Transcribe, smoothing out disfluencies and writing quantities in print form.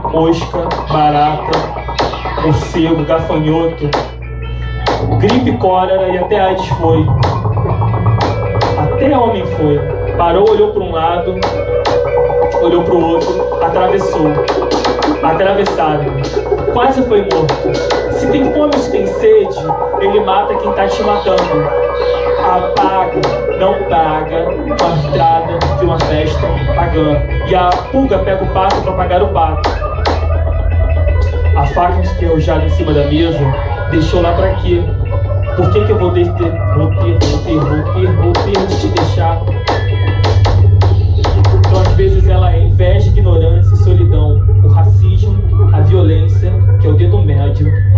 mosca, barata, morcego, gafanhoto, gripe, cólera e até AIDS foi. Até homem foi. Parou, olhou para um lado, olhou para o outro, atravessou. Atravessaram. Quase foi morto. Se tem fome ou se tem sede, ele mata quem tá te matando. Apaga, não paga uma entrada de uma festa pagã. E a pulga pega o pato para pagar o pato. A faca enferrujada em cima da mesa deixou lá pra quê? Por que eu vou ter de te deixar? Então às vezes ela é inveja, ignorância e solidão. O racismo, a violência, que é o dedo médio,